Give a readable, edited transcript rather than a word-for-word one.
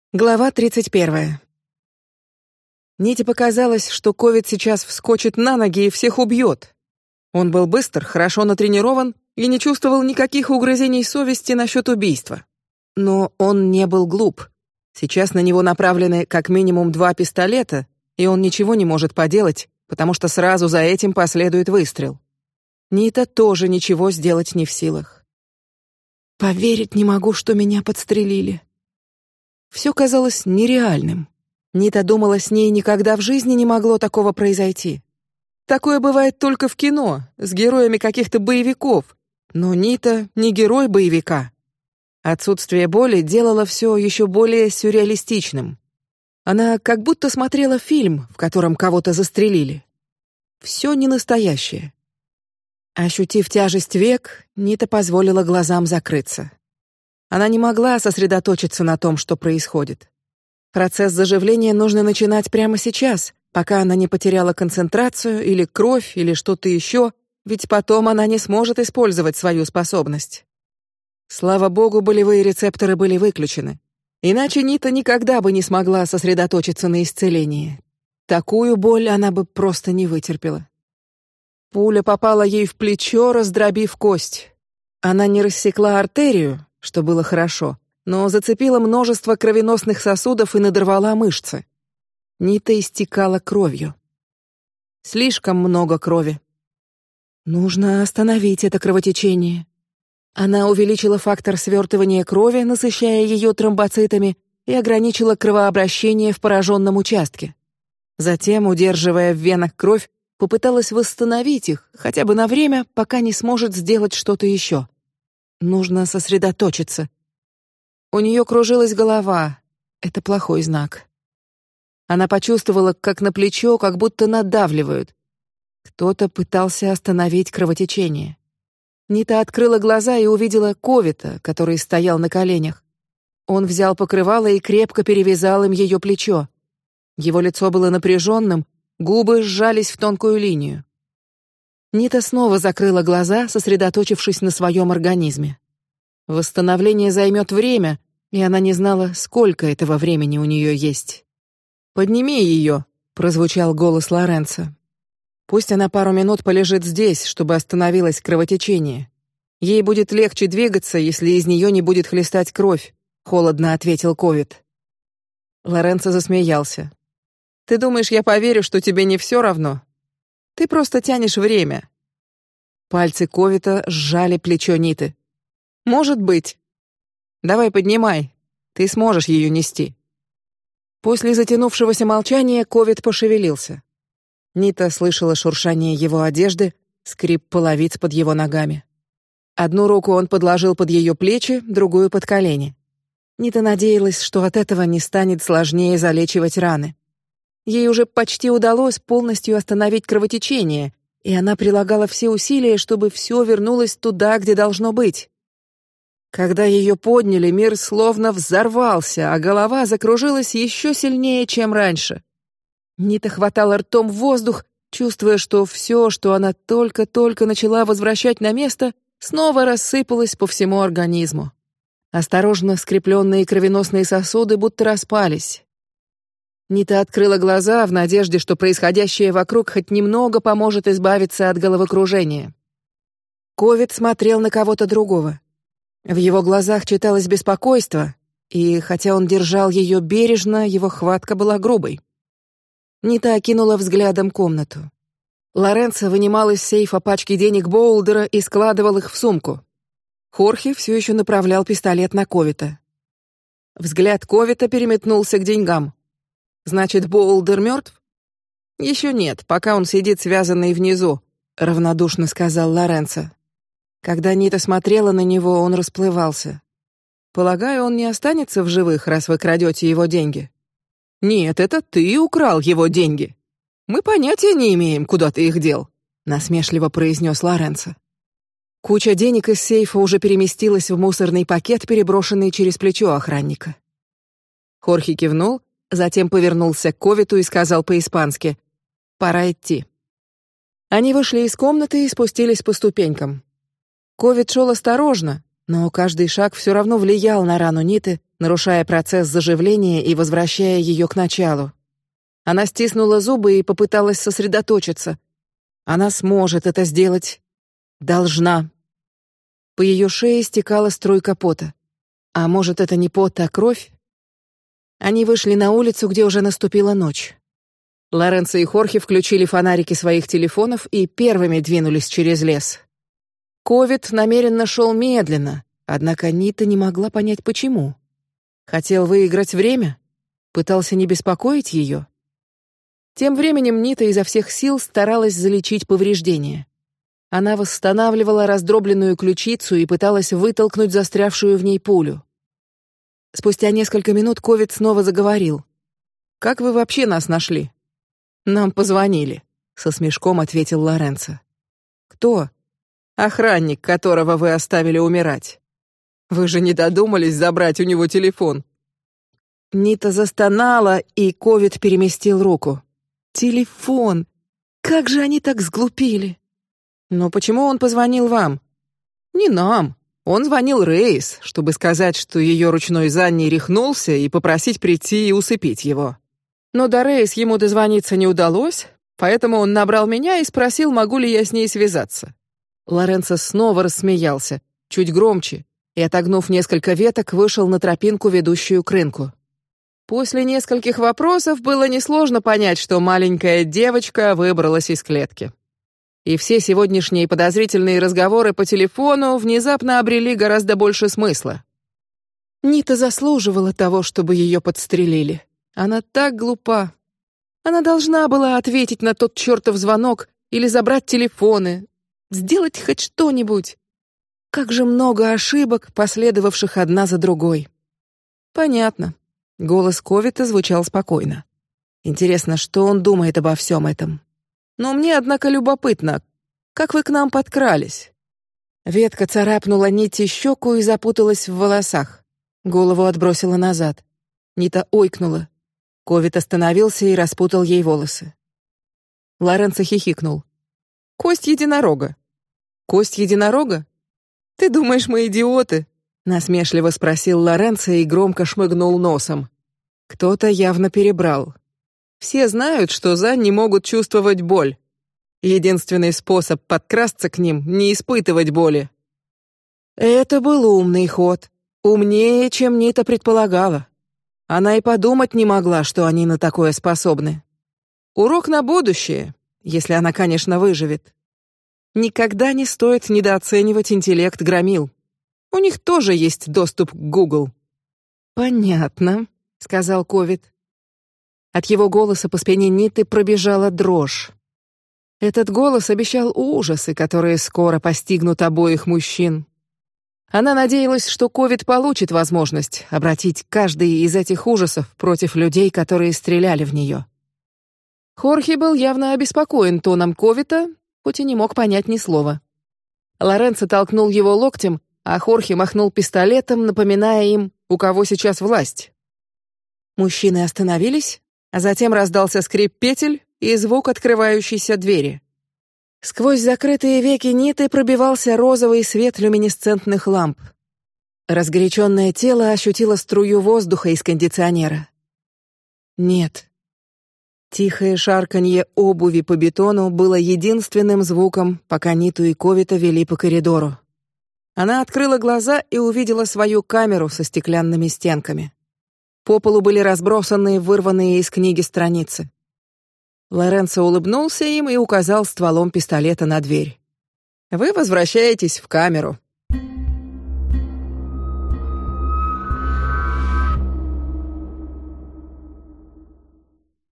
Глава 31. Ните показалось, что Ковид сейчас вскочит на ноги и всех убьет. Он был быстр, хорошо натренирован и не чувствовал никаких угрызений совести насчет убийства. Но он не был глуп. Сейчас на него направлены как минимум 2 пистолета, и он ничего не может поделать, потому что сразу за этим последует выстрел. Нита тоже ничего сделать не в силах. Поверить не могу, что меня подстрелили. Все казалось нереальным. Нита думала, с ней никогда в жизни не могло такого произойти. Такое бывает только в кино, с героями каких-то боевиков. Но Нита не герой боевика. Отсутствие боли делало все еще более сюрреалистичным. Она как будто смотрела фильм, в котором кого-то застрелили. Все не настоящее. Ощутив тяжесть век, Нита позволила глазам закрыться. Она не могла сосредоточиться на том, что происходит. Процесс заживления нужно начинать прямо сейчас, пока она не потеряла концентрацию или кровь или что-то еще, ведь потом она не сможет использовать свою способность. Слава богу, болевые рецепторы были выключены. Иначе Нита никогда бы не смогла сосредоточиться на исцелении. Такую боль она бы просто не вытерпела. Пуля попала ей в плечо, раздробив кость. Она не рассекла артерию, что было хорошо, но зацепила множество кровеносных сосудов и надорвала мышцы. Нита истекала кровью. Слишком много крови. Нужно остановить это кровотечение. Она увеличила фактор свертывания крови, насыщая ее тромбоцитами, и ограничила кровообращение в пораженном участке. Затем, удерживая в венах кровь, попыталась восстановить их, хотя бы на время, пока не сможет сделать что-то еще. Нужно сосредоточиться. У нее кружилась голова. Это плохой знак. Она почувствовала, как на плечо как будто надавливают. Кто-то пытался остановить кровотечение. Нита открыла глаза и увидела Ковита, который стоял на коленях. Он взял покрывало и крепко перевязал им ее плечо. Его лицо было напряженным, губы сжались в тонкую линию. Нита снова закрыла глаза, сосредоточившись на своем организме. Восстановление займет время, и она не знала, сколько этого времени у нее есть. «Подними ее», — прозвучал голос Лоренцо. «Пусть она пару минут полежит здесь, чтобы остановилось кровотечение. Ей будет легче двигаться, если из нее не будет хлестать кровь», — холодно ответил Ковид. Лоренцо засмеялся. «Ты думаешь, я поверю, что тебе не все равно? Ты просто тянешь время». Пальцы Ковита сжали плечо Ниты. «Может быть. Давай поднимай. Ты сможешь ее нести». После затянувшегося молчания Ковид пошевелился. Нита слышала шуршание его одежды, скрип половиц под его ногами. Одну руку он подложил под ее плечи, другую под колени. Нита надеялась, что от этого не станет сложнее залечивать раны. Ей уже почти удалось полностью остановить кровотечение, и она прилагала все усилия, чтобы все вернулось туда, где должно быть. Когда ее подняли, мир словно взорвался, а голова закружилась еще сильнее, чем раньше. Нита хватала ртом воздух, чувствуя, что все, что она только-только начала возвращать на место, снова рассыпалось по всему организму. Осторожно скрепленные кровеносные сосуды будто распались. Нита открыла глаза в надежде, что происходящее вокруг хоть немного поможет избавиться от головокружения. Ковид смотрел на кого-то другого. В его глазах читалось беспокойство, и хотя он держал ее бережно, его хватка была грубой. Нита окинула взглядом комнату. Лоренцо вынимал из сейфа пачки денег Боулдера и складывал их в сумку. Хорхе все еще направлял пистолет на Ковита. Взгляд Ковита переметнулся к деньгам. Значит, Боулдер мертв? Еще нет, пока он сидит связанный внизу, равнодушно сказал Лоренцо. Когда Нита смотрела на него, он расплывался. Полагаю, он не останется в живых, раз вы крадете его деньги. Нет, это ты украл его деньги. Мы понятия не имеем, куда ты их дел, насмешливо произнес Лоренцо. Куча денег из сейфа уже переместилась в мусорный пакет, переброшенный через плечо охранника. Хорхе кивнул, затем повернулся к Ковиту и сказал по-испански: «Пора идти». Они вышли из комнаты и спустились по ступенькам. Ковид шел осторожно, Но каждый шаг все равно влиял на рану Ниты, нарушая процесс заживления и возвращая ее к началу. Она стиснула зубы и попыталась сосредоточиться. Она сможет это сделать. Должна. По ее шее стекала струйка пота. А может, это не пот, а кровь? Они вышли на улицу, где уже наступила ночь. Лоренцо и Хорхе включили фонарики своих телефонов и первыми двинулись через лес. Ковид намеренно шел медленно, однако Нита не могла понять, почему. Хотел выиграть время? Пытался не беспокоить ее? Тем временем Нита изо всех сил старалась залечить повреждения. Она восстанавливала раздробленную ключицу и пыталась вытолкнуть застрявшую в ней пулю. Спустя несколько минут Ковид снова заговорил. «Как вы вообще нас нашли?» «Нам позвонили», — со смешком ответил Лоренцо. «Кто?» «Охранник, которого вы оставили умирать. Вы же не додумались забрать у него телефон». Нита застонала, и Ковид переместил руку. «Телефон! Как же они так сглупили!» «Но почему он позвонил вам?» «Не нам. Он звонил Рейс, чтобы сказать, что ее ручной Занни рехнулся, и попросить прийти и усыпить его. Но до Рейс ему дозвониться не удалось, поэтому он набрал меня и спросил, могу ли я с ней связаться». Лоренцо снова рассмеялся, чуть громче, и, отогнув несколько веток, вышел на тропинку, ведущую к рынку. После нескольких вопросов было несложно понять, что маленькая девочка выбралась из клетки. И все сегодняшние подозрительные разговоры по телефону внезапно обрели гораздо больше смысла. Нита заслуживала того, чтобы ее подстрелили. Она так глупа. Она должна была ответить на тот чертов звонок или забрать телефоны, сделать хоть что-нибудь. Как же много ошибок, последовавших одна за другой. Понятно. Голос Ковита звучал спокойно. Интересно, что он думает обо всем этом. Но мне, однако, любопытно, как вы к нам подкрались? Ветка царапнула Ните щеку и запуталась в волосах. Голову отбросила назад. Нита ойкнула. Ковит остановился и распутал ей волосы. Лоренцо хихикнул. «Кость единорога». «Кость единорога? Ты думаешь, мы идиоты?» Насмешливо спросил Лоренцо и громко шмыгнул носом. Кто-то явно перебрал. Все знают, что Занни могут чувствовать боль. Единственный способ подкрасться к ним — не испытывать боли. Это был умный ход. Умнее, чем Нита предполагала. Она и подумать не могла, что они на такое способны. Урок на будущее, если она, конечно, выживет. Никогда не стоит недооценивать интеллект громил. У них тоже есть доступ к Google. Понятно, сказал Ковид. От его голоса по спине Ниты пробежала дрожь. Этот голос обещал ужасы, которые скоро постигнут обоих мужчин. Она надеялась, что Ковид получит возможность обратить каждый из этих ужасов против людей, которые стреляли в нее. Хорхе был явно обеспокоен тоном Ковида, хоть и не мог понять ни слова. Лоренцо толкнул его локтем, а Хорхе махнул пистолетом, напоминая им, у кого сейчас власть. Мужчины остановились, а затем раздался скрип петель и звук открывающейся двери. Сквозь закрытые веки Ниты пробивался розовый свет люминесцентных ламп. Разгоряченное тело ощутило струю воздуха из кондиционера. Нет. Тихое шарканье обуви по бетону было единственным звуком, пока Ниту и Ковита вели по коридору. Она открыла глаза и увидела свою камеру со стеклянными стенками. По полу были разбросаны вырванные из книги страницы. Лоренцо улыбнулся им и указал стволом пистолета на дверь. «Вы возвращаетесь в камеру.